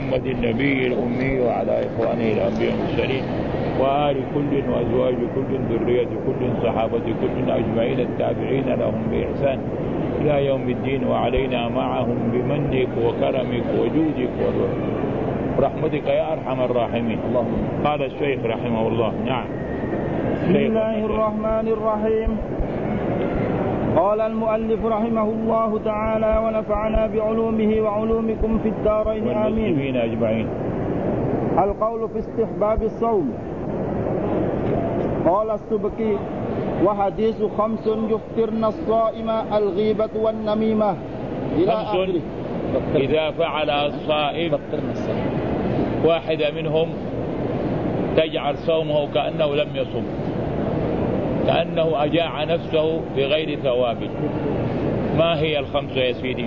محمد النبي الأمي وعلى إخوانه الأنبياء والمرسلين وآل كل وأزواج كل ذرية كل صحابة كل أجمعين التابعين لهم بإحسان إلى يوم الدين وعلينا معهم بمنك وكرمك وجودك ورحمتك يا أرحم الراحمين. قال الشيخ رحمه الله. نعم. بسم الله الرحمن الرحيم. قال المؤلف رحمه الله تعالى ونفعنا بعلومه وعلومكم في الدارين آمين. أجمعين. القول في استحباب الصوم. قال السبكي وحديث 5 يفطرن الصائم الغيبة والنميمة إلى آخره. إذا فعل الصائم واحدة منهم تجعل صومه كأنه لم يصم، كأنه أجاع نفسه بغير ثواب. ما هي ال5 يا سيدي؟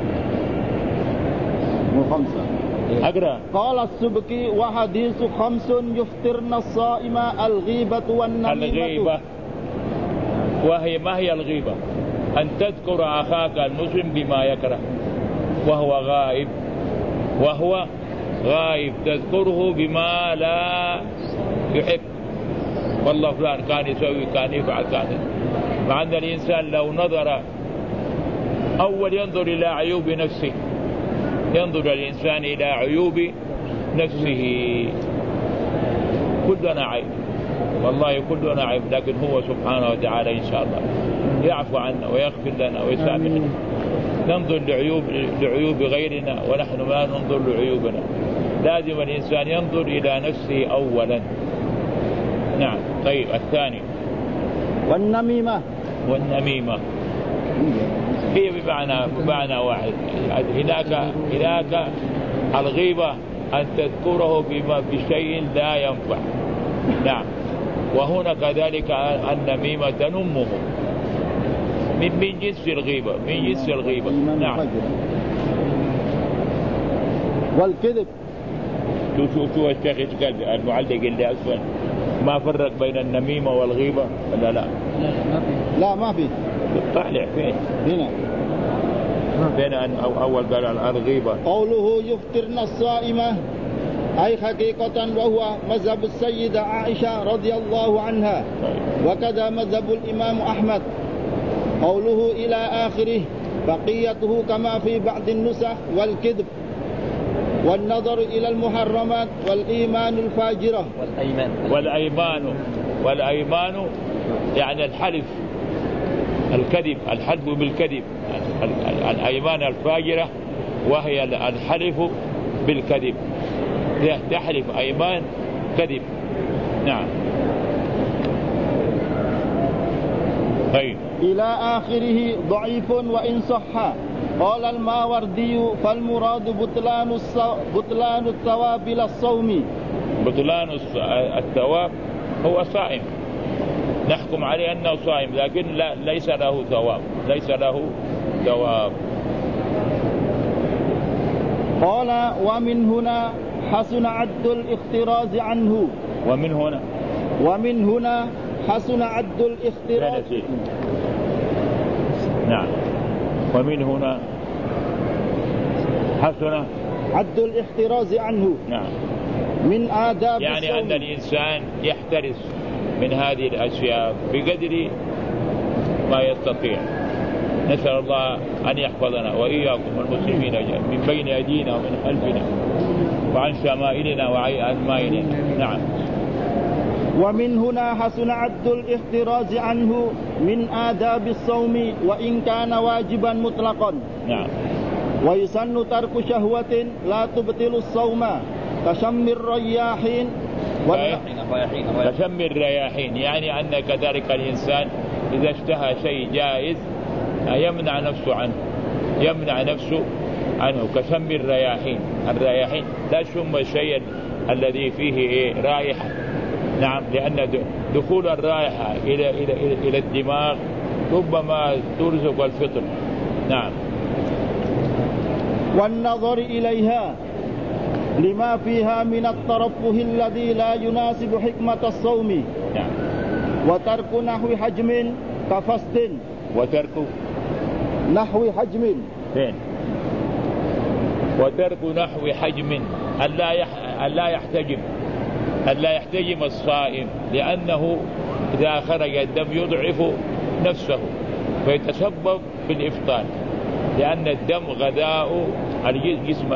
5 أقرأ. قال السبكي وحديث 5 يفطرن الصائم الغيبة والنميمة. الغيبة وهي ما هي الغيبة؟ أن تذكر أخاك المسلم بما يكره وهو غائب تذكره بما لا يحب. والله فلان كان يسوي كان يفعل كان. مع أن الإنسان لو نظر أول ينظر إلى عيوب نفسه، ينظر الإنسان إلى عيوب نفسه. كلنا عيب والله، كلنا عيب، لكن هو سبحانه وتعالى إن شاء الله يعفو عنا ويغفر لنا ويسامحنا. ننظر لعيوب غيرنا ونحن لا ننظر لعيوبنا. لازم الإنسان ينظر إلى نفسه أولا. نعم. طيب الثاني والنميمة هي بمعنى واحد. هناك الغيبة أن تذكره بشيء لا ينفع. نعم. وهنا كذلك النميمة تنمه من جنس الغيبة. نعم. والكذب. شو الشيخ المعلق اللي أسفل ما فرق بين النميمة والغيبة ولا لا؟ لا ما في. طالع فين؟ هنا بين أول قال الغيبة. قوله يفطرن الصائمة أي حقيقة وهو مذهب السيدة عائشة رضي الله عنها. وكذا مذهب الإمام أحمد. قوله إلى آخره بقيته كما في بعض النسخ والكذب والنظر إلى المحرمات والإيمان الفاجرة والأيمان يعني الحلف الكذب، الحلف بالكذب، الأيمان الفاجرة وهي الحلف بالكذب، تحلف أيمان كذب. نعم. طيب. إلى آخره ضعيف وإن صح. قال الماوردي فالمراد بطلان الثواب للصوم. بطلان الثواب هو صائم، نحكم عليه أنه صائم لكن ليس له ثواب. قال ومن هنا حسن عد الاختراز عنه. ومن هنا حسن عد الاختراز. نعم. ومن هنا حسن عد الاحتراز عنه. نعم. من آداب يعني الصوم. أن الإنسان يحترس من هذه الأشياء بقدر ما يستطيع. نسأل الله أن يحفظنا وإياكم المسلمين من بين أيدينا ومن خلفنا وعن شمائلنا وعن أيماننا. نعم. ومن هنا حسن عد الاحتراز عنه من آداب الصوم وإن كان واجبا مطلقا. نعم. ويسن ترك شهوة لا تبطل الصوم كشم الرياحين كشم الرياحين، يعني أن كذلك الإنسان إذا اشتهى شيء جائز يمنع نفسه عنه كشم الرياحين لا شم الشيء الذي فيه رائحة. نعم. لأن دخول الرائحة إلى الدماغ ربما ترزق الفطر. نعم. والنظر إليها لما فيها من الترفه الذي لا يناسب حكمة الصوم. نعم. وترك نحو حجم كفست. وترك نحو حجم. فين؟ وترك نحو حجم أن لا يحتجم الصائم، لأنه إذا خرج الدم يضعف نفسه فيتسبب في الإفطار، لأن الدم غذاء الجسم،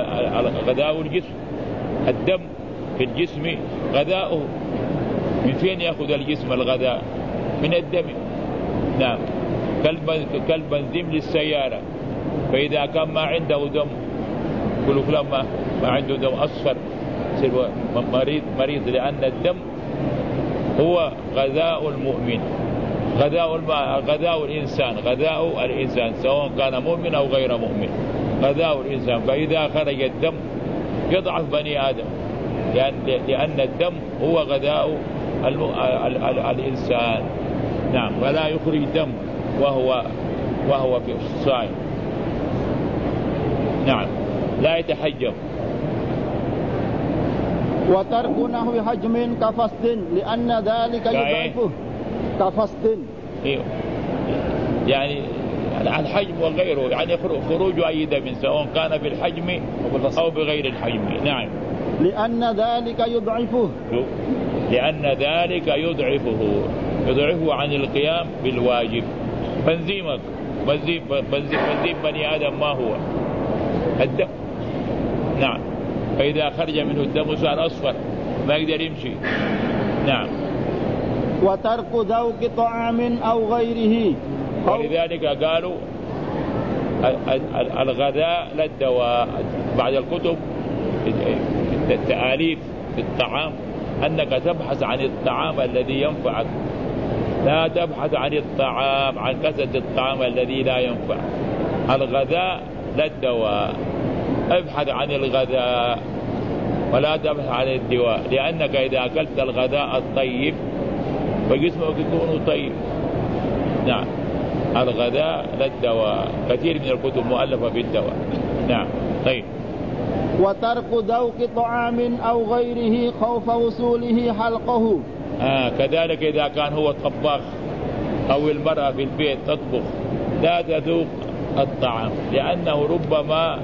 الدم في الجسم غذاؤه. من فين يأخذ الجسم الغذاء؟ من الدم. نعم، كالبنزين للسيارة، فإذا كان ما عنده دم، كل فلان ما عنده دم أصفر يصير مريض، لأن الدم هو غذاء المؤمن، غذاء الإنسان سواء كان مؤمن أو غير مؤمن، غذاء الإنسان. فإذا خرج الدم يضعف بني آدم، لأن الدم هو غذاء الإنسان. نعم، ولا يخرج دم وهو في الصائم. نعم، لا يتحجم. وترك نحو حجم كفسد لأن ذلك يضعفه. كفسد يعني الحجم وغيره، يعني خروج أي دم سواء كان بالحجم أو بغير الحجم. نعم، لأن ذلك يضعفه عن القيام بالواجب. بنزين بني آدم ما هو الدم. نعم، فإذا خرج منه الدم صار أصفر ما يقدر يمشي. نعم. وترك ذوق طعام أو غيره، ولذلك قالوا الغذاء لا الدواء. بعض الكتب التآليف في الطعام أنك تبحث عن الطعام الذي ينفعك، لا تبحث عن كسد الطعام الذي لا ينفع. الغذاء لا الدواء، ابحث عن الغذاء ولا تبحث عن الدواء، لأنك إذا أكلت الغذاء الطيب فجسمك يكون طيب. نعم، الغذاء لا الدواء. كثير من الكتب مؤلفة بالدواء. نعم. طيب. وترك ذوق طعام أو غيره خوف وصوله حلقه. كذلك إذا كان هو طباخ أو المرأة في البيت تطبخ لا تذوق الطعام، لأنه ربما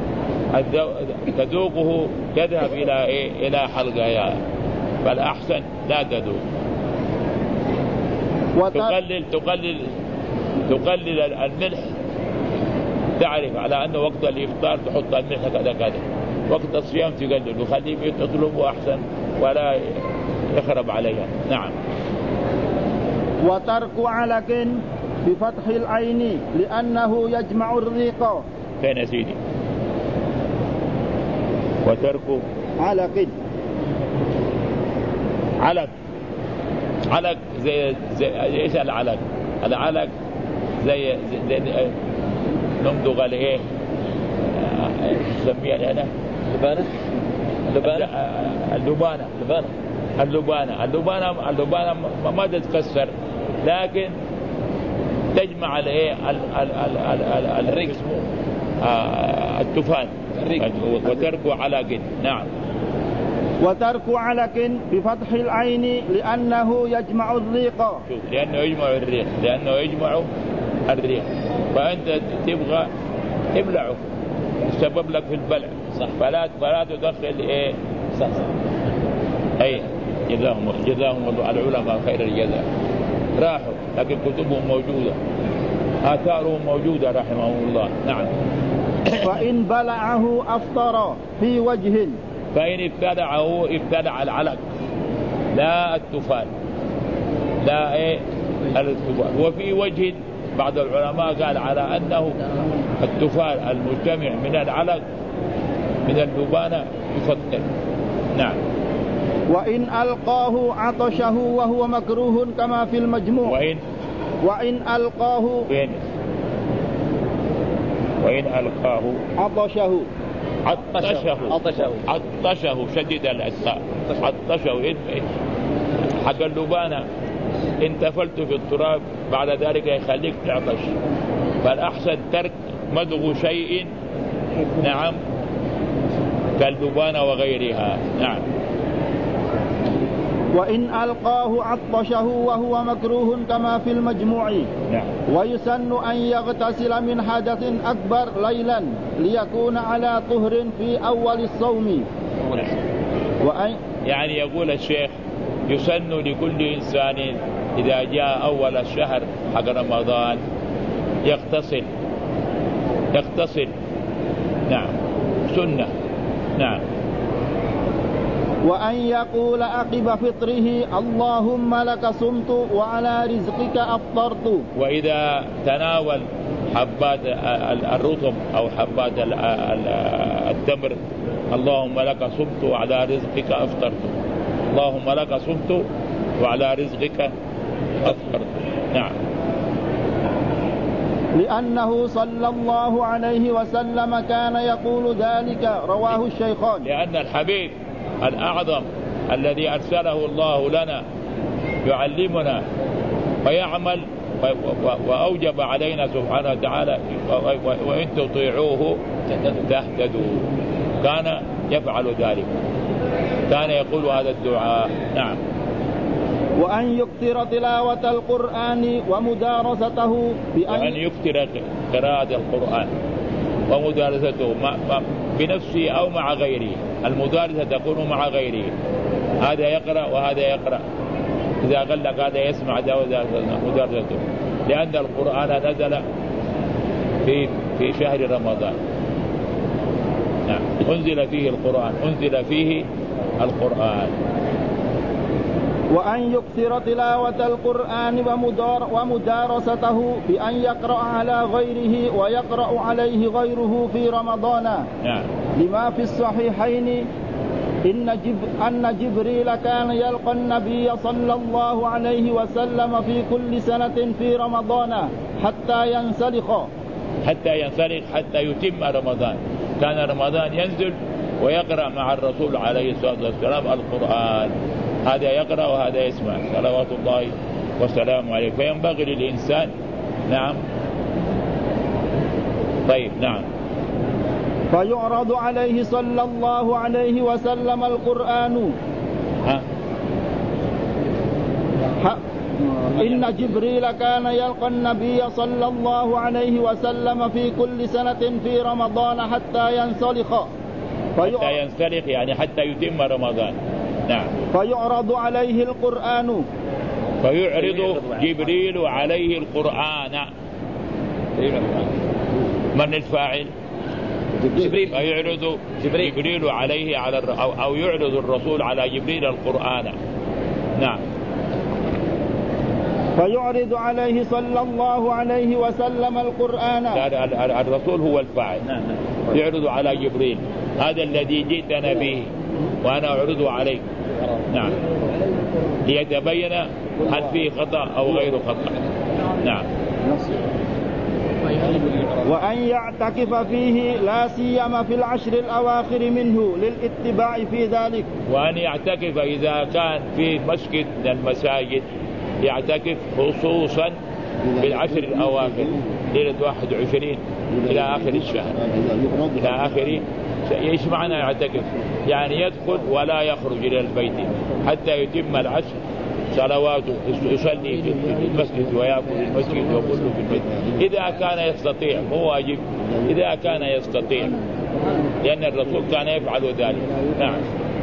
تذوقه يذهب إلى حلقها، فالأحسن لا تذوق. تقلل الملح، تعرف على أنه وقت الإفطار تحط الملح كذا، وقت الصيام تقلل وخليه يطلبه أحسن ولا يخرب عليها. نعم. وترك علق بفتح العين لأنه يجمع الريق. فين يا سيدي؟ وترك علق زي ايش العلق؟ العلق زي نمضغ عليه نسميها هنا اللبانة ما تتكسر، لكن تجمع الريق، التفان. وترك علق. نعم. وترك علق بفتح العين لأنه يجمع الريق. لأنه يجمع الريق، فأنت تبغى تبلعه، يسبب لك في البلع. صح. فلا تدخل صح. أي جزاهم العلماء خير الجزاء، راحوا لكن كتبهم موجودة، آثارهم موجودة رحمهم الله. نعم. فإن بلعه أفطر في وجه. فإن ابتلع العلق لا التفال، لا التفال. وفي وجه بعض العلماء قال على أنه التفال المجتمع من العلق من اللبانة يفطر. نعم. وإن ألقاه عطشه وهو مكروه كما في المجموع. وإن ألقاه عطشه شديد الإسقاء، عطشه حق اللبانة إن تفلت في التراب بعد ذلك يخليك تعطش، فالأحسن ترك مضغ شيء. نعم، كاللبانة وغيرها. نعم. وإن ألقاه عطشه وهو مكروه كما في المجموع. نعم. ويسن أن يغتسل من حدث أكبر ليلا ليكون على طهر في أول الصوم. يعني يقول الشيخ يسن لكل إنسان إذا جاء أول الشهر حق رمضان يغتسل. نعم سنة. نعم. وأن يقول عقب فطره اللهم لك صمت وعلى رزقك أفطرت. وإذا تناول حبات الرطب أو حبات التمر اللهم لك صمت وعلى رزقك أفطرت. اللهم لك صمت وعلى رزقك أفطرت. نعم. لأنه صلى الله عليه وسلم كان يقول ذلك، رواه الشيخان. لأن الحبيب الأعظم الذي أرسله الله لنا يعلمنا ويعمل وأوجب علينا سبحانه وتعالى وإن تطيعوه تهتدوا، كان يفعل ذلك، كان يقول هذا الدعاء. نعم. وأن يكثر تلاوة القرآن ومدارسته وأن يكثر قراءة القرآن ومدارسته بنفسه أو مع غيره. المدارسة تكون مع غيره، هذا يقرأ وهذا يقرأ، إذا قال لك هذا يسمع مدارسته، لأن القرآن نزل في شهر رمضان. نعم. أنزل فيه القرآن. وأن يكثر تلاوة القرآن ومدارسته بأن يقرأ على غيره ويقرأ عليه غيره في رمضان. نعم. لما في الصحيحين أن جبريل كان يلقى النبي صلى الله عليه وسلم في كل سنة في رمضان حتى ينسلخ حتى يتم رمضان. كان رمضان ينزل ويقرأ مع الرسول عليه الصلاة والسلام القرآن، هذا يقرأ وهذا يسمع صلوات الله وسلامه عليه. فينبغي للإنسان. نعم. طيب. نعم. فيعرض عليه صلى الله عليه وسلم القرآن. إن جبريل كان يلقى النبي صلى الله عليه وسلم في كل سنة في رمضان حتى ينسلخ يعني حتى يتم رمضان. نعم. فيعرض عليه القرآن. فيعرض جبريل عليه القرآن. من الفاعل؟ جبريل. فيعرض جبريل عليه أو يعرض الرسول على جبريل القرآن. نعم. فيعرض عليه صلى الله عليه وسلم القرآن. الرسول هو الفاعل. يعرض على جبريل، هذا الذي جئتنا به وأنا أعرضه عليك. نعم. ليتبين هل فيه خطأ أو غير خطأ. نعم. وأن يعتكف فيه لا سيما في العشر الأواخر منه للاتباع في ذلك. وأن يعتكف إذا كان في مسجد من المساجد يعتكف خصوصا في العشر الأواخر، ليلة 21 إلى آخر الشهر، إلى آخر. إيش معنى يعتكف؟ يعني يدخل ولا يخرج إلى البيت حتى يتم العشر صلواته، يصلي في المسجد ويأكل في المسجد وكل في المسجد إذا كان يستطيع، مو واجب، إذا كان يستطيع، لأن الرسول كان يفعل ذلك. نعم.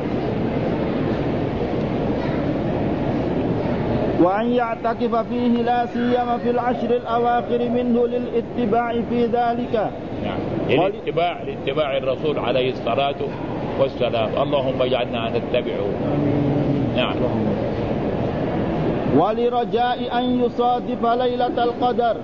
وأن يعتكف فيه لا سيما في العشر الأواخر منه للاتباع في ذلك. نعم. لاتباع الرسول عليه الصلاة والسلام. اللهم اجعلنا نتبعه. نعم. ولرجاء أن يصادف ليلة القدر،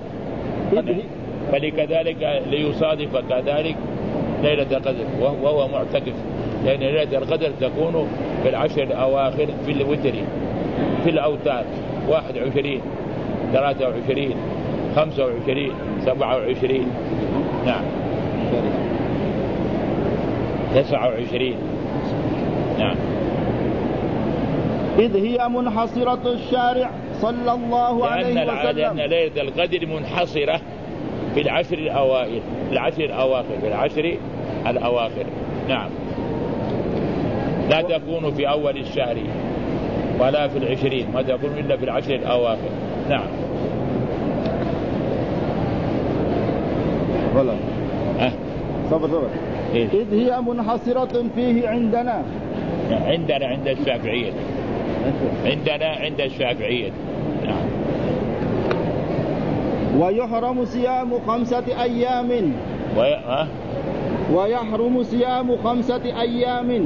فلكذلك ليصادف كذلك ليلة القدر وهو معتكف، لأن ليلة القدر تكون في العشر الأواخر في الوتر، في الأوتار 21 23 25 27. نعم. 29. نعم. إذ هي منحصرة الشارع صلى الله عليه وسلم. لأن ليلة القدر منحصرة في العشر الأوائل، في العشر الأواخر. نعم. لا تكون في أول الشهر ولا في 20، ما تكون إلا في العشر الأواخر. نعم. صبر إذ هي منحصرة فيه عندنا عند الشافعية. عند الشافعية. نعم. ويحرم صيام 5 أيام. ويحرم صيام 5 أيام.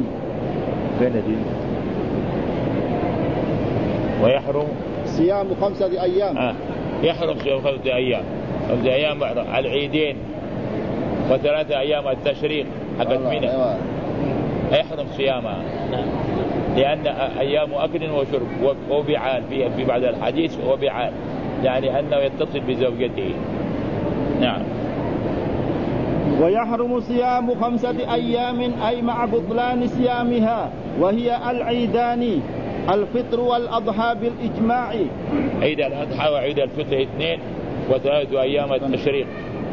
ويحرم صيام 5 أيام. يحرم صيام 5 أيام. 5 أيام العيدين و3 أيام التشريق حق منى يحرم صيامها، لأن أيام أكل وشرب وبعال في بعد الحديث وبعال، يعني أنه يتصل بزوجته. نعم. ويحرم صيام 5 أيام أي مع بطلان صيامها، وهي العيدان الفطر والأضحى بالإجماع. عيد الأضحى وعيد الفطر 2 و3 أيام التشريق.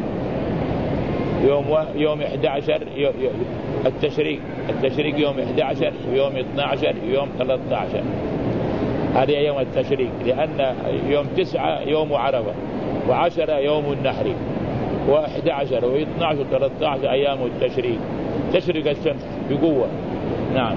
يوم 11 التشريق يوم 11 ويوم 12 ويوم 13 هذه أيام التشريق، لأن يوم 9 يوم عرفة و10 يوم النحر و11 و12 و13 أيام التشريق، تشرق الشمس بقوة. نعم.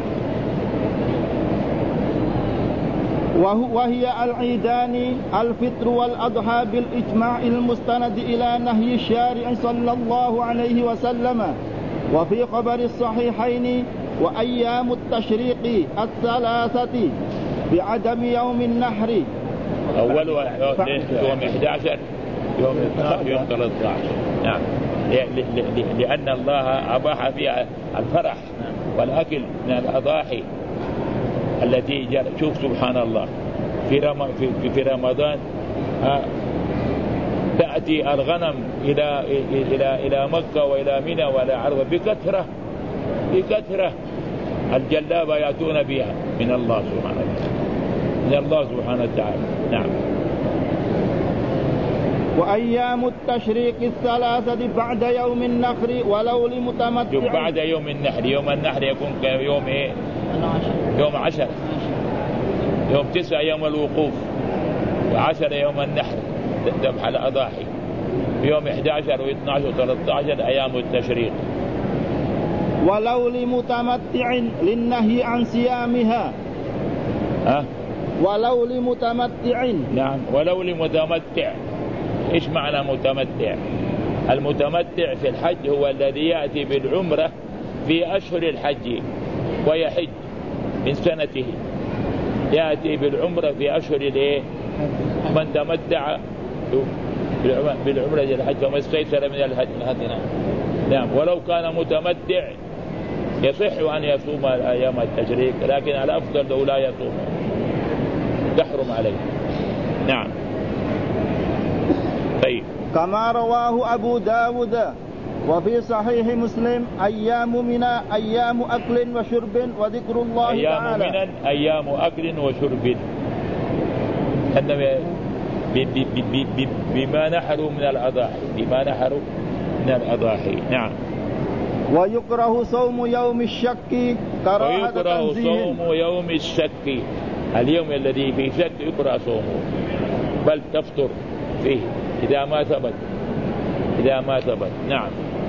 وهي العيدان الفطر والأضحى بالإجماع المستند إلى نهي الشارع صلى الله عليه وسلم. وفي خبر الصحيحين وأيام التشريق 3 بعدم يوم النحر. أول يوم 11 يوم 12 يوم 13. نعم. لأن الله أباح فيها الفرح والأكل من الأضاحي التي شوف سبحان الله في رمضان تأتي الغنم إلى مكة وإلى منى وإلى عرفة بكثرة الجلابة يأتون بها من الله سبحانه وتعالى. نعم. وأيام التشريق 3 بعد يوم النحر ولو لمتمتع. بعد يوم النحر، يوم النحر يكون يوم إيه؟ يوم 10. يوم 9 يوم الوقوف، و10 يوم النحر ذبح الأضاحي، يوم 11 و12 و13 أيام التشريق. ولو لمتمتع للنهي عن صيامها. ولو لمتمتع. نعم. ولو لمتمتع. إيش معنى متمتع؟ المتمتع في الحج هو الذي يأتي بالعمرة في أشهر الحج ويحج من سنته، يأتي بالعمرة في أشهر من تمتع بالعمرة الحج فما استيسر من الهدي. نعم. ولو كان متمتع يصح أن يصوم أيام التشريق، لكن الأفضل لو لا يصوم تحرم عليه. نعم. طيب. كما رواه أبو داود وفي صحيح مسلم أيام منى أيام أكل وشرب وذكر الله تعالى. أيام منى أيام أكل وشرب، بما نحروا من الأضاحي. نعم. ويكره صوم يوم الشك كراهة تنزيه. ويكره صوم يوم الشك، اليوم الذي فيه شك يكره صومه، بل تفطر فيه إذا ما ثبت. نعم.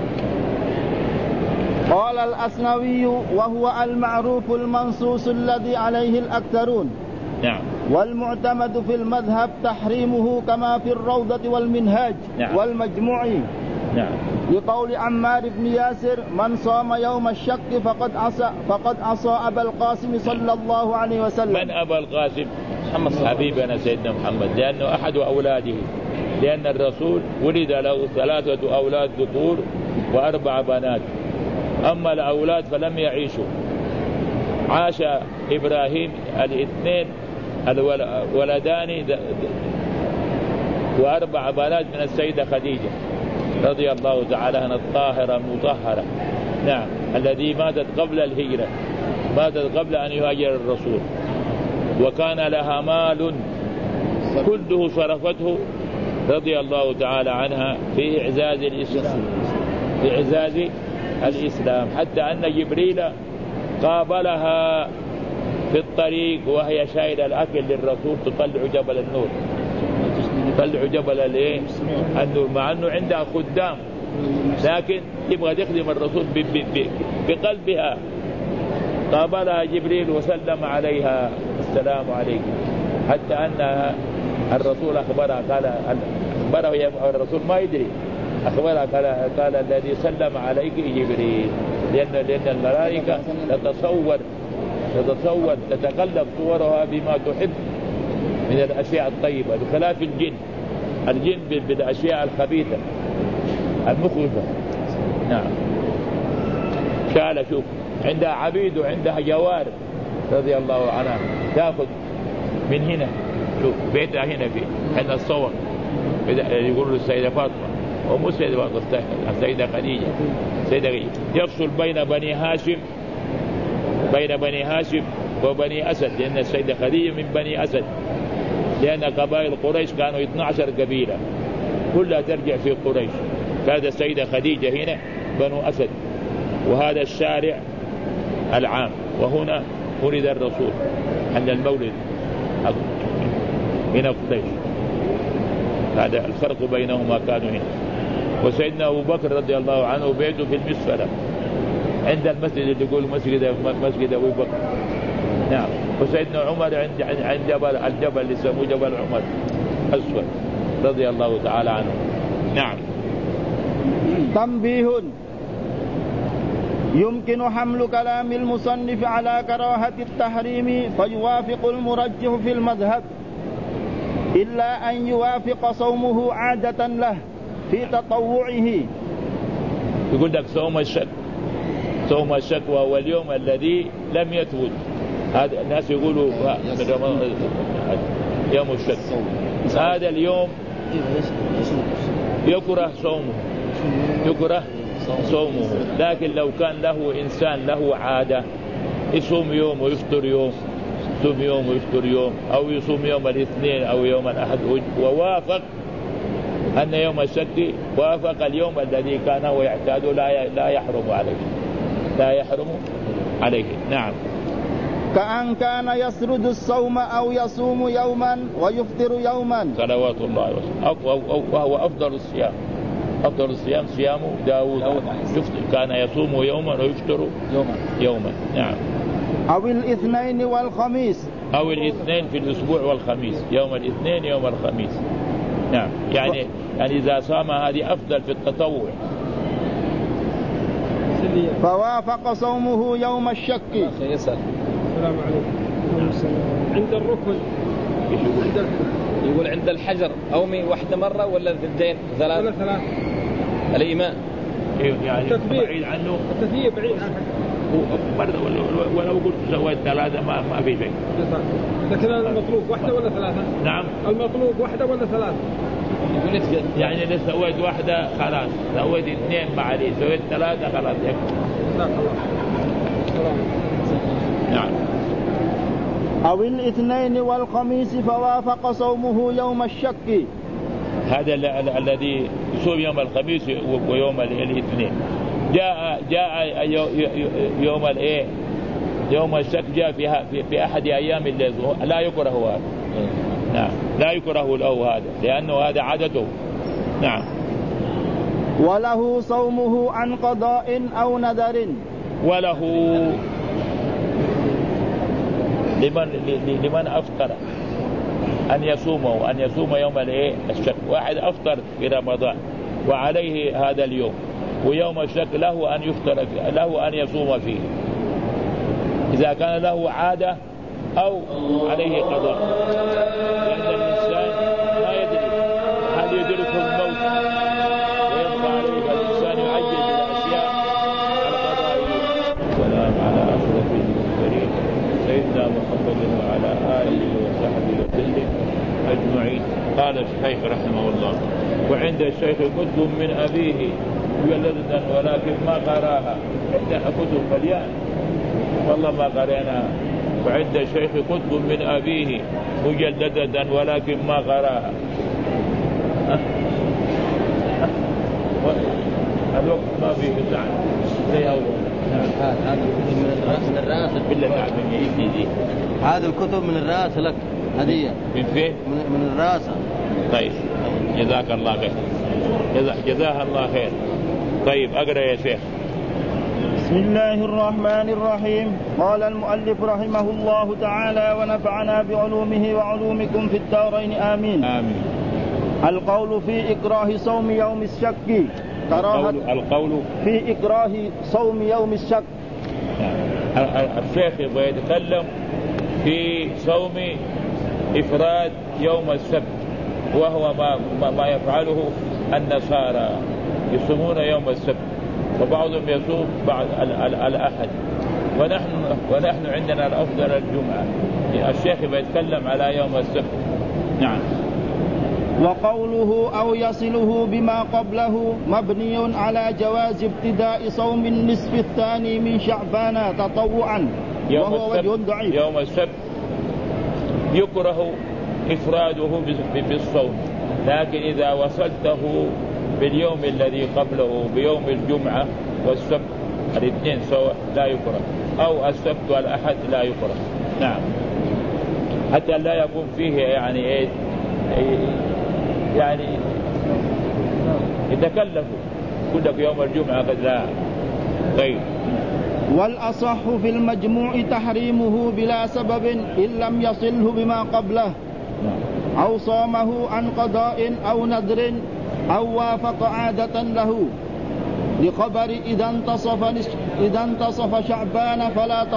قال الأسنوي وهو المعروف المنصوص الذي عليه الأكثرون. نعم. والمعتمد في المذهب تحريمه كما في الروضة والمنهاج. نعم. والمجموع. نعم. لقول عمار بن ياسر من صام يوم الشك فقد عصى أبا القاسم صلى الله عليه وسلم. من أبا القاسم؟ حبيبنا سيدنا محمد، لأنه أحد أولاده، لأن الرسول ولد له 3 أولاد ذكور و4 بنات، أما الأولاد فلم يعيشوا. عاش إبراهيم 2 الولدان و4 بنات من السيدة خديجة رضي الله تعالى عنها الطاهرة المطهرة. نعم. الذي ماتت قبل الهجرة، ماتت قبل أن يهاجر الرسول، وكان لها مال كله صرفته رضي الله تعالى عنها في إعزاز الإسلام، حتى أن جبريل قابلها في الطريق وهي شايلة الأكل للرسول تطلع جبل النور، النور، مع أنه عندها خدام لكن تبغى تخدم الرسول بقلبها. قابلها جبريل وسلم عليها السلام عليكم، حتى أن الرسول أخبرها قال الرسول ما يدري، أخبرها قال الذي سلم عليك جبريل، لأن الملائكة تتصور تتقلب صورها بما تحب من الأشياء الطيبة، بخلاف الجن بالأشياء الخبيثة المخوفة. نعم. قال شوف عندها عبيد وعندها جوارب رضي الله عنها، تأخذ من هنا، شوف بيتها هنا في عند الصور، يقول له السيدة فاطمة ومو السيدة فاطمة، السيدة خديجة، يفصل بين بني هاشم وبني أسد، لأن السيدة خديجة من بني أسد، لأن قبائل قريش كانوا 12 قبيلة كلها ترجع في قريش. كانت السيدة خديجة هنا بنو أسد، وهذا الشارع العام، وهنا ولد الرسول عند المولد هنا قريش. هذا الفرق بينهما، كانوا هنا. وسيدنا أبو بكر رضي الله عنه بيته في المسفلة عند المسجد اللي يقول مسجد أبو بكر. نعم. وسيدنا عمر عند الجبل اللي يسموه جبل عمر أسود رضي الله تعالى عنه. نعم. تنبيه: يمكن حمل كلام المصنف على كراهة التحريم فيوافق المرجح في المذهب، إلا أن يوافق صومه عادة له في تطوعه. يقول لك صوم الشك وهو اليوم الذي لم يثبت. هذا الناس يقولوا يوم الشك، هذا اليوم يكره صومه. لكن لو كان له إنسان له عادة يصوم يوم ويفطر يوم، يصوم يوم ويفطر يوم، أو يصوم يوم الاثنين أو يوم الأحد، ووافق أن يوم الشك وافق اليوم الذي كان هو يعتاد، لا يحرم عليه. نعم. كأن كان يسرد الصوم أو يصوم يوما ويفطر يوما، صلوات الله وسلامه، وهو أفضل الصيام صيام داود، كان يصوم يوما ويفطر يوما. نعم. أو الاثنين والخميس، أو الاثنين في الأسبوع والخميس، يوم الاثنين يوم الخميس. نعم. يعني إذا صام هذه أفضل في التطوع. فوافق صومه يوم الشك. السلام عليكم. عند الركن يقول عند الحجر أومي واحدة مرة ولا ذلتين ثلاث؟ ولا ثلاث. الإيمان يعني بعيد عنه، التثييب بعيد عن الحجر، ولو قلت سويت ثلاثة ما في شيء. لكن المطلوب واحدة ولا ثلاثة؟ نعم. المطلوب واحدة ولا ثلاثة؟ يعني إذا سويت واحدة خلاص، سويت اثنين ما عليه، سويت ثلاثة خلاص يكفي. نعم. أو الاثنين والخميس فوافق صومه يوم الشك. هذا الذي يصوم يوم الخميس ويوم الاثنين. جاء يوم الشك جاء في أحد أيام الليل، لا يكره هذا. نعم. لا يكره له هذا، لأنه هذا عادته. نعم. وله صومه عن قضاء أو نذر. وله لمن أفطر أن يصوم يوم الشك. واحد أفطر في رمضان وعليه هذا اليوم، ويوم الشك له أن يفطر، له أن يصوم فيه إذا كان له عادة أو عليه قضاء، لأن الإنسان لا يدري هل يدركه الموت ويبقى عليه، فالإنسان يعجل بالأشياء القضائية. والسلام على أشرف المرسلين سيدنا محمد وعلى آله وصحبه وسلم أجمعين. قال الشيخ رحمه الله: وعند الشيخ كتب من أبيه مجلدة ولكن ما قراها. عندنا كتب مليان والله ما قرأناها. وعند الشيخ كتب من أبيه مجلدة ولكن ما قراها. الوقت ما فيه سعي زي أول. هذا من الرأس بالله تعالى. هذا الكتب من الرأس لك هدية. من فين؟ من الرأس. طيب جزاك الله خير. جزاها الله خير. طيب أقرأ يا شيخ. بسم الله الرحمن الرحيم. قال المؤلف رحمه الله تعالى ونفعنا بعلومه وعلومكم في الدارين آمين. آمين. القول في إكراه صوم يوم الشك القول في إكراه صوم يوم الشك. الشيخ يبغى يتكلم في صوم إفراد يوم السبت، وهو ما يفعله النصارى، يصومون يوم السبت وبعضهم يصوم بعد الأحد، ونحن عندنا الأفضل الجمعة. الشيخ يتكلم على يوم السبت. نعم. وقوله أو يصله بما قبله مبني على جواز ابتداء صوم النصف الثاني من شعبان تطوعا، وهو وجه ضعيف. يوم السبت يكره إفراده بالصوم، لكن إذا وصلته باليوم الذي قبله بيوم الجمعة والسبت الاثنين سواء لا يكره، أو السبت والأحد لا يكره. نعم، حتى لا يكون فيه يعني يتكلفوا كلك يوم الجمعة قد لا. طيب. والأصح في المجموع تحريمه بلا سبب إن لم يصله بما قبله أو صامه عن قضاء أو نذر أو وافق عادة له، لخبر إذا انتصف شعبان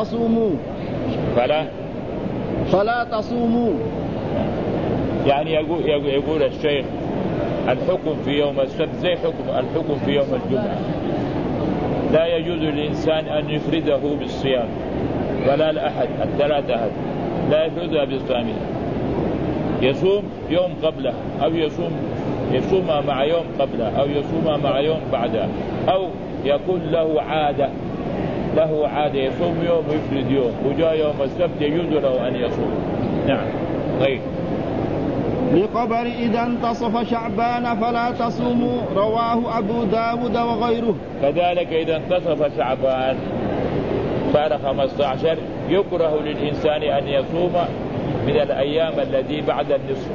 فلا تصوموا. يعني يقول الشيخ الحكم في يوم السبت زي الحكم في يوم الجمعة، لا يجوز للإنسان أن يفرده بالصيام، ولا الأحد الثلاثة لا يفردها بالصيام، يصوم يوم قبله أو يصوم مع يوم قبله أو يصوم مع يوم بعده، أو يكون له عادة يصوم يوم ويفرد يوم، وجاء يوم السبت يجوز له أن يصوم. نعم. طيب. لخبر إذا انتصف شعبان فلا تصوموا، رواه أبو داود وغيره. كذلك إذا انتصف شعبان صار 15 يكره للإنسان أن يصوم من الأيام التي بعد النصف،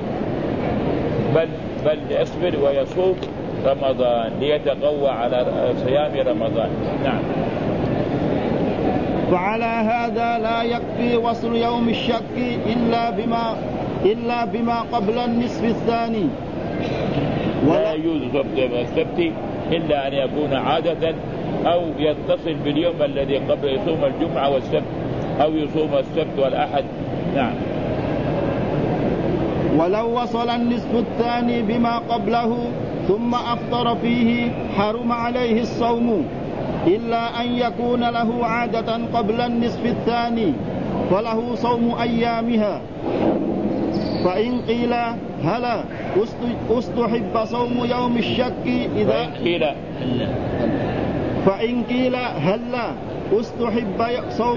بل يصبر ويصوم رمضان ليتقوى على صيام رمضان. نعم. فعلى هذا لا يكفي وصل يوم الشك إلا بما قبل النصف الثاني، لا يجوز يوم السبت إلا أن يكون عادة أو يتصل باليوم الذي قبل يصوم الجمعة والسبت أو يصوم السبت والأحد. نعم. ولو وصل النصف الثاني بما قبله ثم أفطر فيه حرم عليه الصوم، إلا أن يكون له عادة قبل النصف الثاني فله صوم أيامها. فإن قيل هلا استحب صوم يوم الشك إذا فإن قيل هلا استحب صوم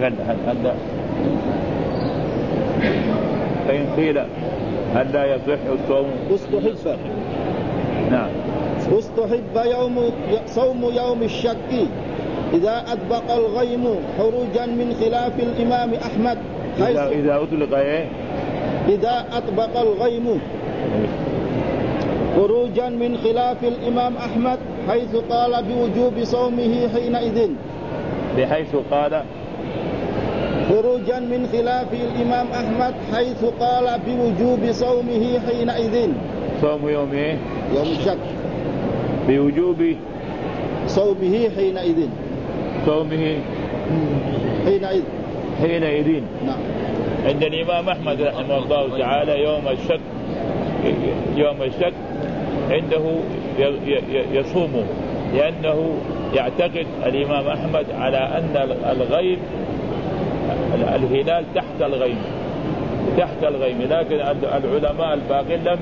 فإن قيل هلا يصح الصوم استحب. نعم. استحب صوم يوم الشك إذا أطبق الغيم خروجا من خلاف الإمام أحمد إذا أطلق إذا أطبق الغيم خروجا من خلاف الإمام أحمد حيث قال بوجوب صومه حينئذ. بحيث قال خروجا من خلاف الإمام أحمد حيث قال بوجوب صومه حينئذ. صوم يوم يوم الشك بوجوب صومه حينئذ. صومه حينئذ. نعم. عند الإمام أحمد رحمه الله تعالى يوم الشك عنده يصومه، لأنه يعتقد الإمام أحمد على أن الغيم الهلال تحت الغيم، لكن العلماء الباقين لم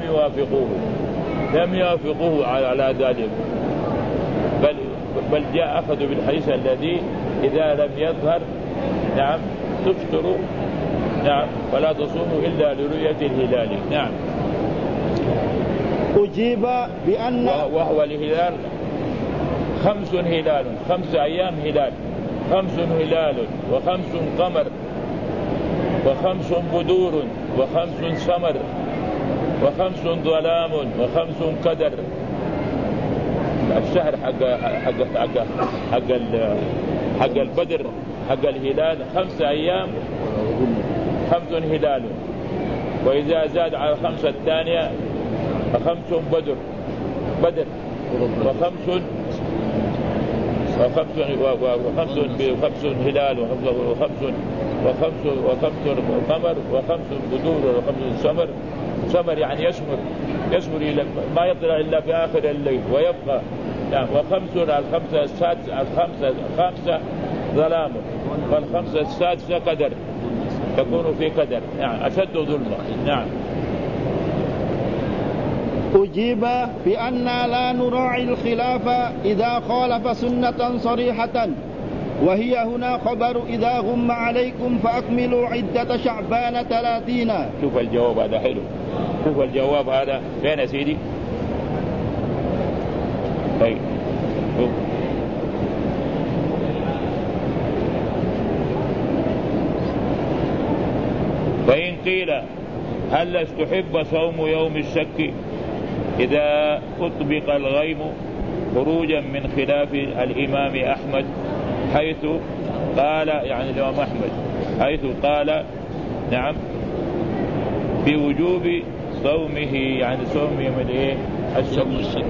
يوافقوه على ذلك، بل جاء أخذوا بالحديث الذي إذا لم يظهر نعم تفطروا نعم فلا تصوموا إلا لرؤية الهلال. نعم. أجيب بأن وهو الهلال 5 أيام هلال، 5 هلال و5 قمر و5 بدور و5 سمر و5 ظلام و5 قدر. الشهر حق البدر حق الهلال 5 أيام 5 هلال، وإذا زاد على 5 الثانية ف5 بدر وخمس هلال وخمس قمر وخمس بدور وخمس سمر يعني يسمر إلى ما يطلع إلا في آخر الليل ويبقى يعني الخامسة ظلام، والخمسة السادسة قدر، تكون في قدر يعني أشد ظلمة. نعم. أجيب بأننا لا نراعي الخلاف إذا خالف سنة صريحة، وهي هنا خبر إذا غم عليكم فأكملوا عدة شعبان 30. شوف الجواب هذا حلو، شوف الجواب هذا فين يا سيدي؟ طيب شوف. فإن قيل هل استحب صوم يوم الشك إذا أطبق الغيم خروجا من خلاف الإمام أحمد حيث قال يعني الإمام أحمد حيث قال نعم بوجوب صومه يعني صومه من إيه الشك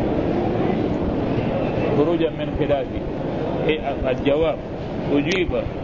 خروجا من خلافه. الجواب أجيب